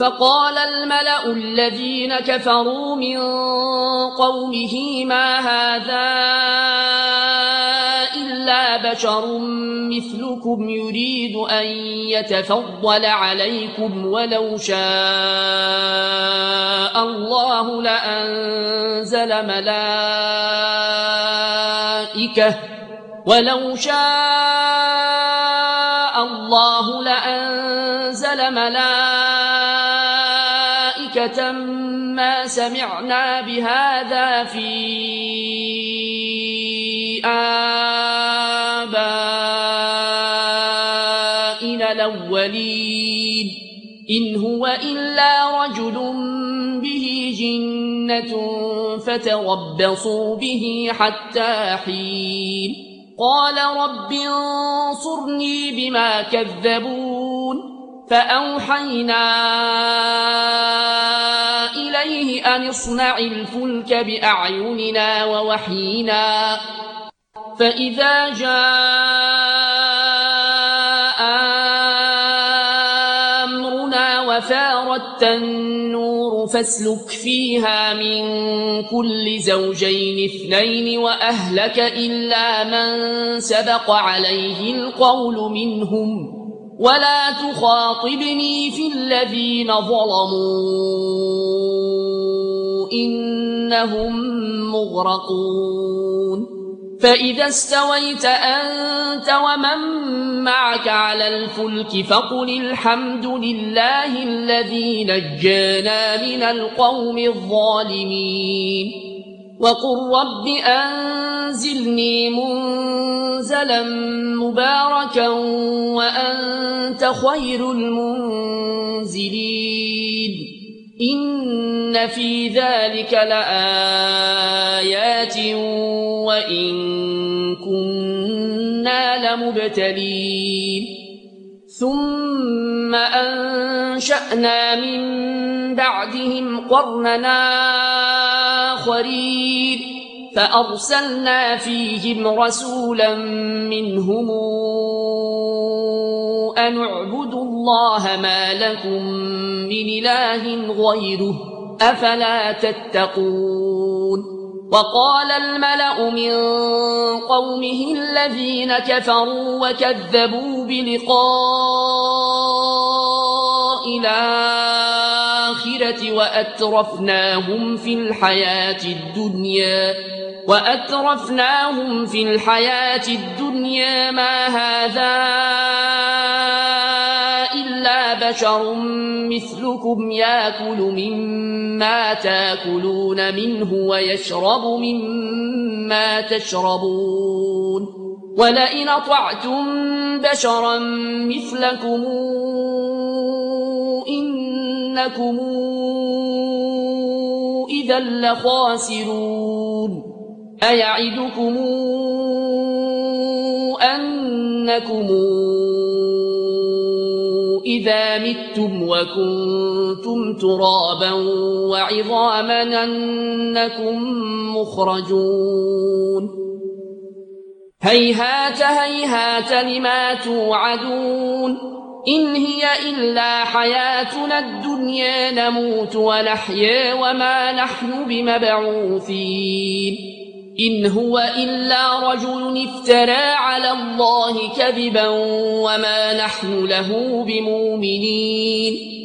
فقال الملأ الذين كفروا من قومه ما هذا إلا بشر مثلكم يريد أن يتفضل عليكم ولو شاء الله لأنزل ملائكة ما سمعنا بهذا في آبائنا الأولين إن هو إلا رجل به جنة فتربصوا به حتى حين قال رب انصرني بما كذبون فأوحينا إليه أن اصنع الفلك بأعيننا ووحينا فإذا جاء أمرنا وفارت النور فاسلك فيها من كل زوجين اثنين وأهلك إلا من سبق عليه القول منهم ولا تخاطبني في الذين ظلموا إنهم مغرقون فإذا استويت أنت ومن معك على الفلك فقل الحمد لله الذي نجانا من القوم الظالمين وقل رب أنزلني منزلا مباركا وأنت خير المنزلين إن في ذلك لآيات وإن كنا لمبتلين ثم أنشأنا من بعدهم قرننا آخرين فأرسلنا فيهم رسولا منهم أن اعبدوا الله ما لكم من إله غيره أفلا تتقون وقال الملأ من قومه الذين كفروا وكذبوا بلقاء الآخرة وأترفناهم في الحياة الدنيا ما هذا إلا بشر مثلكم يأكل مما تأكلون منه ويشرب مما تشربون ولئن أطعتم بشرا مثلكم إنكم إذا لخاسرون أيعدكم أنكم إذا متم وكنتم ترابا وعظاما أنكم مخرجون هيهات هيهات لما توعدون إن هي إلا حياتنا الدنيا نموت ونحيا وما نحن بمبعوثين إن هو إلا رجل افترى على الله كذبا وما نحن له بمؤمنين